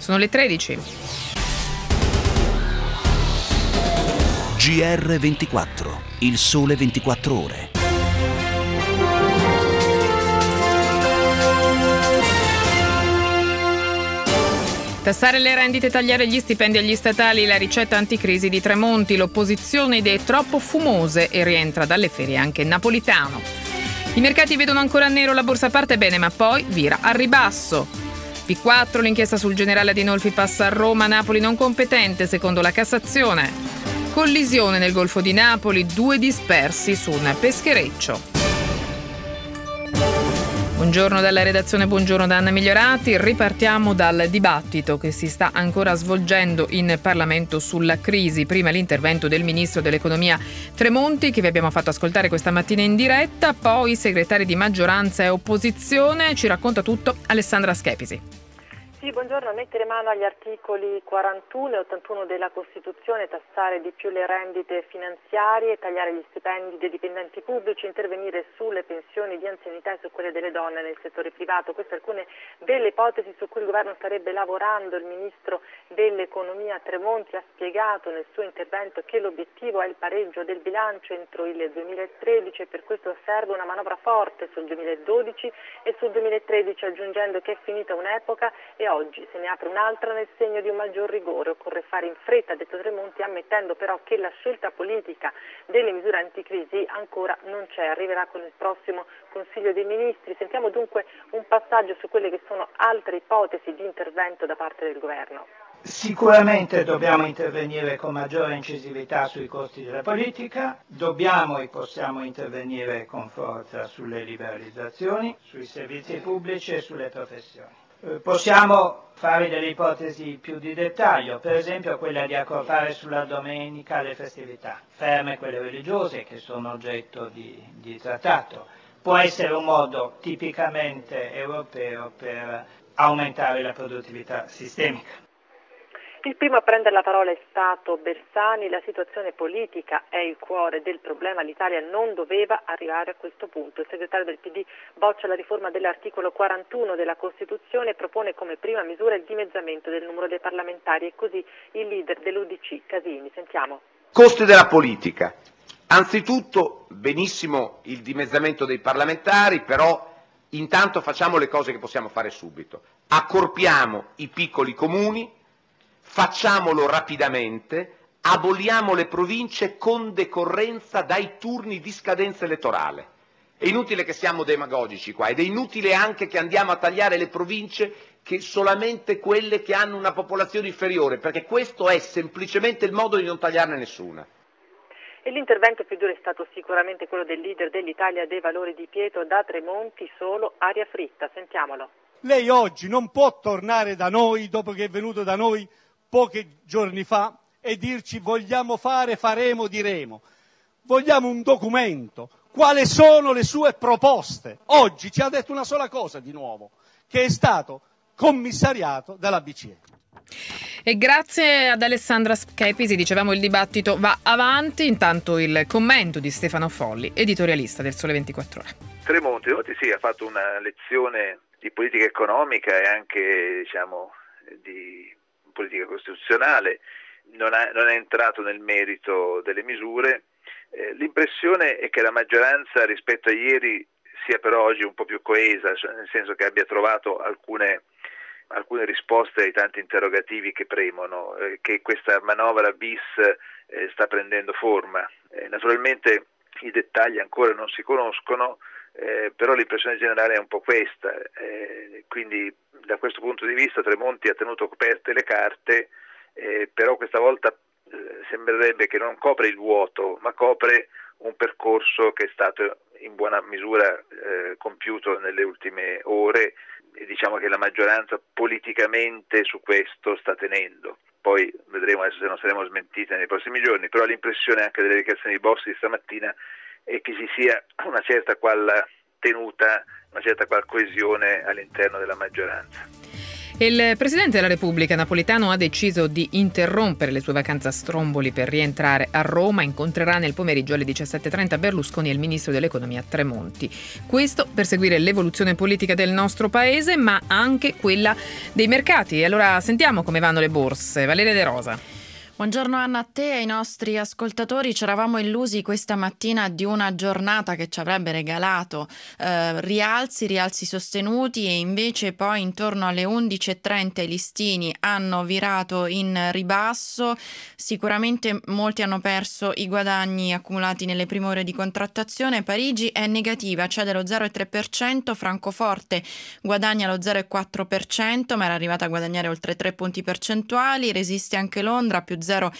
Sono le 13. GR24, il sole 24 ore. Tassare le rendite e tagliare gli stipendi agli statali, la ricetta anticrisi di Tremonti. L'opposizione idee troppo fumose e rientra dalle ferie anche Napolitano. I mercati vedono ancora nero, la borsa parte bene ma poi vira al ribasso. P4, l'inchiesta sul generale Adinolfi passa a Roma, Napoli non competente secondo la Cassazione. Collisione nel Golfo di Napoli, 2 dispersi su un peschereccio. Buongiorno dalla redazione, buongiorno da Anna Migliorati. Ripartiamo dal dibattito che si sta ancora svolgendo in Parlamento sulla crisi. Prima l'intervento del ministro dell'economia Tremonti, che vi abbiamo fatto ascoltare questa mattina in diretta, poi i segretari di maggioranza e opposizione. Ci racconta tutto Alessandra Schepisi. Sì, buongiorno. Mettere mano agli articoli 41 e 81 della Costituzione, tassare di più le rendite finanziarie, tagliare gli stipendi dei dipendenti pubblici, intervenire sulle pensioni di anzianità e su quelle delle donne nel settore privato. Queste alcune delle ipotesi su cui il governo starebbe lavorando. Il ministro dell'economia Tremonti ha spiegato nel suo intervento che l'obiettivo è il pareggio del bilancio entro il 2013 e per questo serve una manovra forte sul 2012 e sul 2013, aggiungendo che è finita un'epoca e oggi se ne apre un'altra nel segno di un maggior rigore. Occorre fare in fretta, ha detto Tremonti, ammettendo però che la scelta politica delle misure anticrisi ancora non c'è, arriverà con il prossimo Consiglio dei Ministri. Sentiamo dunque un passaggio su quelle che sono altre ipotesi di intervento da parte del governo. Sicuramente dobbiamo intervenire con maggiore incisività sui costi della politica, dobbiamo e possiamo intervenire con forza sulle liberalizzazioni, sui servizi pubblici e sulle professioni. Possiamo fare delle ipotesi più di dettaglio, per esempio quella di accorpare sulla domenica le festività, ferme quelle religiose che sono oggetto di trattato. Può essere un modo tipicamente europeo per aumentare la produttività sistemica. Il primo a prendere la parola è stato Bersani. La situazione politica è il cuore del problema, l'Italia non doveva arrivare a questo punto. Il segretario del PD boccia la riforma dell'articolo 41 della Costituzione e propone come prima misura il dimezzamento del numero dei parlamentari, e così il leader dell'UDC Casini. Sentiamo. Costi della politica. Anzitutto benissimo il dimezzamento dei parlamentari, però intanto facciamo le cose che possiamo fare subito. Accorpiamo i piccoli comuni, facciamolo rapidamente, aboliamo le province con decorrenza dai turni di scadenza elettorale. È inutile che siamo demagogici qua ed è inutile anche che andiamo a tagliare le province che solamente quelle che hanno una popolazione inferiore, perché questo è semplicemente il modo di non tagliarne nessuna. E l'intervento più duro è stato sicuramente quello del leader dell'Italia dei Valori Di Pietro. Da Tremonti solo aria fritta. Sentiamolo. Lei oggi non può tornare da noi, dopo che è venuto da noi pochi giorni fa, e dirci vogliamo fare, faremo, diremo. Vogliamo un documento. Quali sono le sue proposte? Oggi ci ha detto una sola cosa di nuovo, che è stato commissariato dalla BCE. E grazie ad Alessandra Schepisi, dicevamo il dibattito va avanti, intanto il commento di Stefano Folli, editorialista del Sole 24 Ore. Tremonti sì, ha fatto una lezione di politica economica e anche di politica costituzionale, non è entrato nel merito delle misure. L'impressione è che la maggioranza rispetto a ieri sia però oggi un po' più coesa, nel senso che abbia trovato alcune risposte ai tanti interrogativi che premono, che questa manovra bis sta prendendo forma. Naturalmente i dettagli ancora non si conoscono, però l'impressione generale è un po' questa, quindi da questo punto di vista Tremonti ha tenuto coperte le carte, però questa volta sembrerebbe che non copre il vuoto, ma copre un percorso che è stato in buona misura compiuto nelle ultime ore, e diciamo che la maggioranza politicamente su questo sta tenendo. Poi vedremo adesso se non saremo smentite nei prossimi giorni, però l'impressione anche delle dichiarazioni di Bossi di stamattina è che ci sia una certa qual tenuta, una certa qual coesione all'interno della maggioranza. Il Presidente della Repubblica Napolitano ha deciso di interrompere le sue vacanze a Stromboli per rientrare a Roma. Incontrerà nel pomeriggio alle 17:30 Berlusconi e il Ministro dell'Economia Tremonti. Questo per seguire l'evoluzione politica del nostro Paese, ma anche quella dei mercati. E allora sentiamo come vanno le borse. Valeria De Rosa. Buongiorno Anna, a te e ai nostri ascoltatori. Ci eravamo illusi questa mattina di una giornata che ci avrebbe regalato rialzi sostenuti, e invece poi intorno alle 11:30 i listini hanno virato in ribasso. Sicuramente molti hanno perso i guadagni accumulati nelle prime ore di contrattazione. Parigi è negativa, cede lo 0,3%, Francoforte guadagna lo 0,4%, ma era arrivata a guadagnare oltre 3 punti percentuali, resiste anche Londra più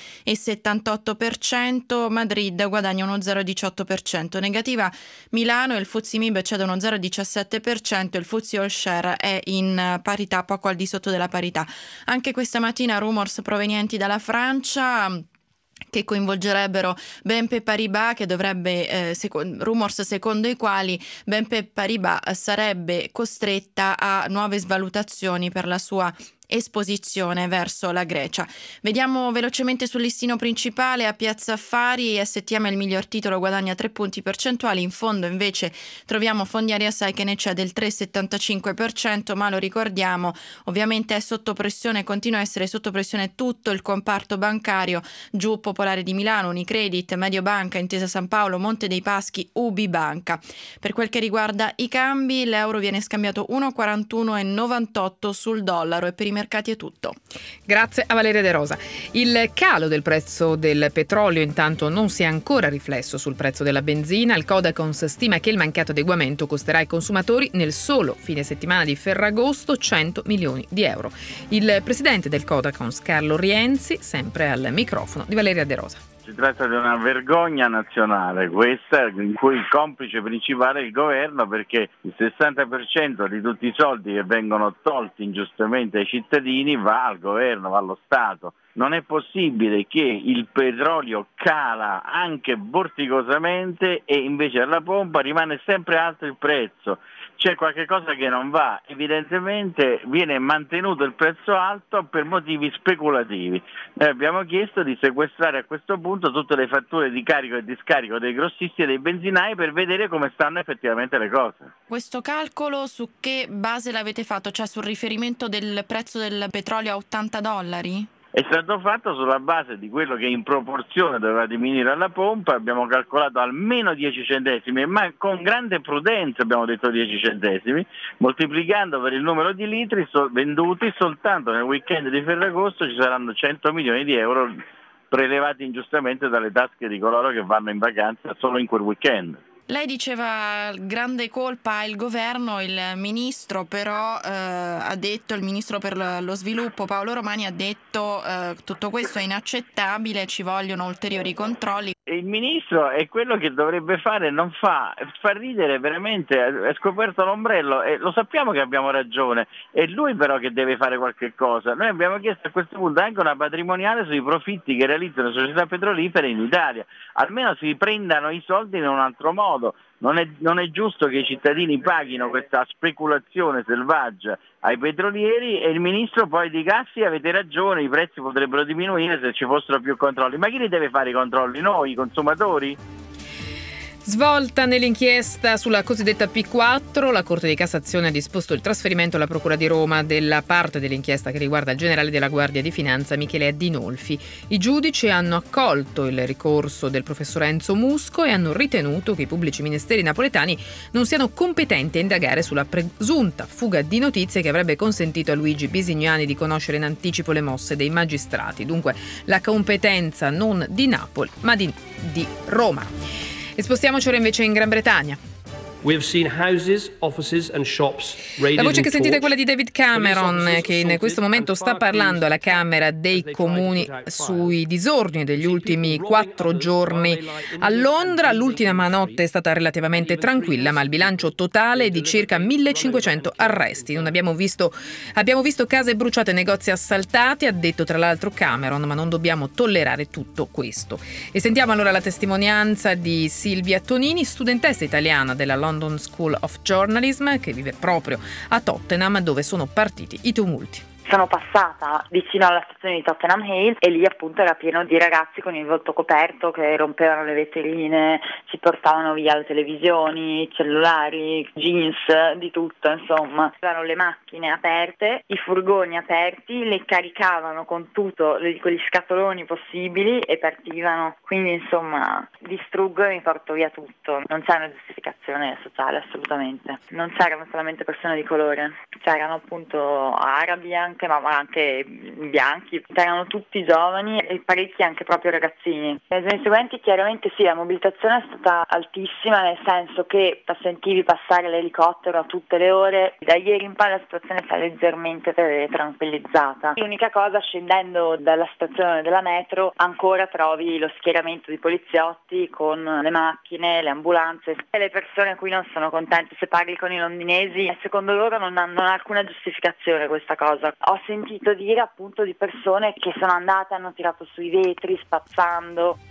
0,78%, Madrid guadagna uno 0,18%, negativa Milano e il FTSE MIB cede uno 0,17%, il FTSE All Share è in parità, poco al di sotto della parità. Anche questa mattina rumors provenienti dalla Francia che coinvolgerebbero BNP Paribas, che dovrebbe, rumors secondo i quali BNP Paribas sarebbe costretta a nuove svalutazioni per la sua esposizione verso la Grecia. Vediamo velocemente sul listino principale. A Piazza Affari STM è il miglior titolo, guadagna 3 punti percentuali. In fondo invece troviamo Fondiaria Sai che ne cede il 3,75%, ma lo ricordiamo, ovviamente è sotto pressione, continua a essere sotto pressione tutto il comparto bancario, giù Popolare di Milano, Unicredit, Mediobanca, Intesa San Paolo, Monte dei Paschi, UBI Banca. Per quel che riguarda i cambi, l'euro viene scambiato 1,41,98 sul dollaro, e per i mercati è tutto. Grazie a Valeria De Rosa. Il calo del prezzo del petrolio intanto non si è ancora riflesso sul prezzo della benzina. Il Codacons stima che il mancato adeguamento costerà ai consumatori nel solo fine settimana di Ferragosto 100 milioni di euro. Il presidente del Codacons, Carlo Rienzi, sempre al microfono di Valeria De Rosa. Si tratta di una vergogna nazionale questa, in cui il complice principale è il governo, perché il 60% di tutti i soldi che vengono tolti ingiustamente ai cittadini va al governo, va allo Stato. Non è possibile che il petrolio cala anche vorticosamente e invece alla pompa rimane sempre alto il prezzo. C'è qualche cosa che non va, evidentemente viene mantenuto il prezzo alto per motivi speculativi. Noi abbiamo chiesto di sequestrare a questo punto tutte le fatture di carico e discarico dei grossisti e dei benzinai per vedere come stanno effettivamente le cose. Questo calcolo su che base l'avete fatto? Cioè sul riferimento del prezzo del petrolio a $80? È stato fatto sulla base di quello che in proporzione doveva diminuire alla pompa. Abbiamo calcolato almeno 10 centesimi, ma con grande prudenza abbiamo detto 10 centesimi, moltiplicando per il numero di litri venduti. Soltanto nel weekend di Ferragosto ci saranno 100 milioni di euro prelevati ingiustamente dalle tasche di coloro che vanno in vacanza solo in quel weekend. Lei diceva grande colpa il governo, il ministro però ha detto, il ministro per lo sviluppo Paolo Romani ha detto tutto questo è inaccettabile, ci vogliono ulteriori controlli. Il ministro è quello che dovrebbe fare, non fa ridere veramente, è scoperto l'ombrello e lo sappiamo che abbiamo ragione, è lui però che deve fare qualche cosa. Noi abbiamo chiesto a questo punto anche una patrimoniale sui profitti che realizzano le società petrolifere in Italia, almeno si prendano i soldi in un altro modo. Non è giusto che i cittadini paghino questa speculazione selvaggia ai petrolieri e il ministro poi dica sì, avete ragione, i prezzi potrebbero diminuire se ci fossero più controlli. Ma chi li deve fare i controlli? Noi, i consumatori? Svolta nell'inchiesta sulla cosiddetta P4, la Corte di Cassazione ha disposto il trasferimento alla Procura di Roma della parte dell'inchiesta che riguarda il generale della Guardia di Finanza Michele Addinolfi. I giudici hanno accolto il ricorso del professor Enzo Musco e hanno ritenuto che i pubblici ministeri napoletani non siano competenti a indagare sulla presunta fuga di notizie che avrebbe consentito a Luigi Bisignani di conoscere in anticipo le mosse dei magistrati. Dunque la competenza non di Napoli ma di Roma. E spostiamoci ora invece in Gran Bretagna. La voce che sentite è quella di David Cameron, che in questo momento sta parlando alla Camera dei Comuni sui disordini degli ultimi 4 giorni a Londra. L'ultima notte è stata relativamente tranquilla, ma il bilancio totale è di circa 1.500 arresti. Abbiamo visto case bruciate e negozi assaltati, ha detto tra l'altro Cameron, ma non dobbiamo tollerare tutto questo. E sentiamo allora la testimonianza di Silvia Tonini, studentessa italiana della London London School of Journalism, che vive proprio a Tottenham, dove sono partiti i tumulti. Sono passata vicino alla stazione di Tottenham Hale e lì appunto era pieno di ragazzi con il volto coperto che rompevano le vetrine, ci portavano via le televisioni, cellulari, jeans, di tutto insomma. Avevano le macchine aperte, i furgoni aperti, le caricavano con tutto quegli scatoloni possibili e partivano. Quindi insomma distruggo e mi porto via tutto. Non c'è una giustificazione sociale assolutamente. Non c'erano solamente persone di colore, c'erano appunto arabi ma anche bianchi, erano tutti giovani e parecchi anche proprio ragazzini. Nei giorni seguenti chiaramente sì, la mobilitazione è stata altissima, nel senso che sentivi passare l'elicottero a tutte le ore. Da ieri in poi la situazione si è leggermente tranquillizzata. L'unica cosa, scendendo dalla stazione della metro ancora trovi lo schieramento di poliziotti con le macchine, le ambulanze e le persone a cui non sono contente. Se parli con i londinesi, secondo loro non ha alcuna giustificazione questa cosa. Ho sentito dire appunto di persone che sono andate, hanno tirato sui vetri spazzando.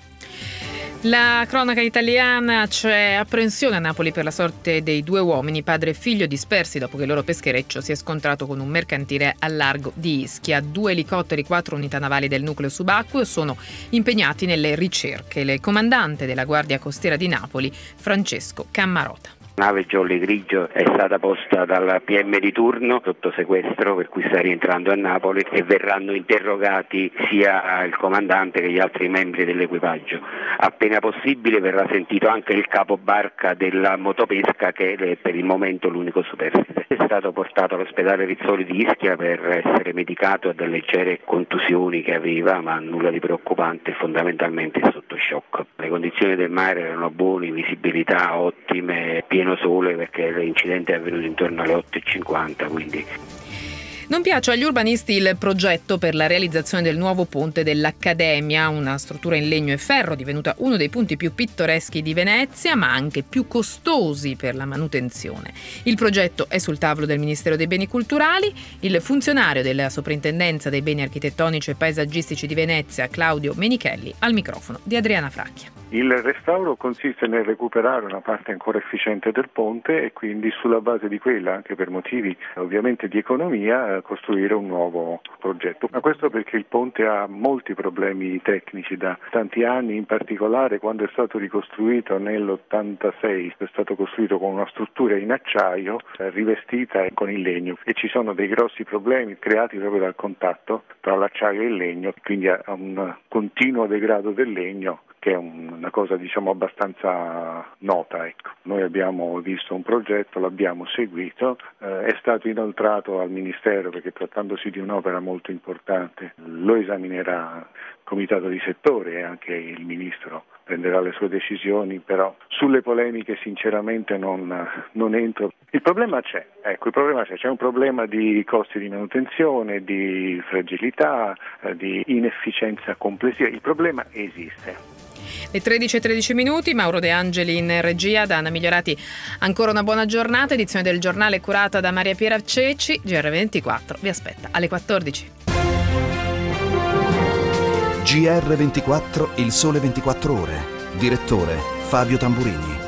La cronaca italiana: c'è apprensione a Napoli per la sorte dei 2 uomini, padre e figlio, dispersi dopo che il loro peschereccio si è scontrato con un mercantile al largo di Ischia. 2 elicotteri, 4 unità navali del nucleo subacqueo sono impegnati nelle ricerche. Il comandante della Guardia Costiera di Napoli, Francesco Cammarota. La nave Jolly Grigio è stata posta dal PM di turno sotto sequestro, per cui sta rientrando a Napoli e verranno interrogati sia il comandante che gli altri membri dell'equipaggio. Appena possibile verrà sentito anche il capobarca della motopesca, che è per il momento l'unico superstite. È stato portato all'ospedale Rizzoli di Ischia per essere medicato a delle leggere contusioni che aveva, ma nulla di preoccupante, fondamentalmente sotto shock. Le condizioni del mare erano buone, visibilità ottime, pieno sole, perché l'incidente è avvenuto intorno alle 8:50, quindi. Non piace agli urbanisti il progetto per la realizzazione del nuovo ponte dell'Accademia, una struttura in legno e ferro divenuta uno dei punti più pittoreschi di Venezia, ma anche più costosi per la manutenzione. Il progetto è sul tavolo del Ministero dei Beni Culturali. Il funzionario della Soprintendenza dei Beni Architettonici e Paesaggistici di Venezia, Claudio Menichelli, al microfono di Adriana Fracchia. Il restauro consiste nel recuperare una parte ancora efficiente del ponte e quindi sulla base di quella, anche per motivi ovviamente di economia, costruire un nuovo progetto. Ma questo perché il ponte ha molti problemi tecnici da tanti anni, in particolare quando è stato ricostruito nell'86, è stato costruito con una struttura in acciaio rivestita con il legno e ci sono dei grossi problemi creati proprio dal contatto tra l'acciaio e il legno, quindi ha un continuo degrado del legno, che è una cosa abbastanza nota. Ecco. Noi abbiamo visto un progetto, l'abbiamo seguito, è stato inoltrato al Ministero perché trattandosi di un'opera molto importante lo esaminerà il Comitato di settore e anche il Ministro prenderà le sue decisioni, però sulle polemiche sinceramente non entro. Il problema c'è, c'è un problema di costi di manutenzione, di fragilità, di inefficienza complessiva, il problema esiste. Le 13:13, Mauro De Angeli in regia, da Anna Migliorati ancora una buona giornata, edizione del giornale curata da Maria Piera Ceci. GR24 vi aspetta alle 14. GR24, il sole 24 ore. Direttore Fabio Tamburini.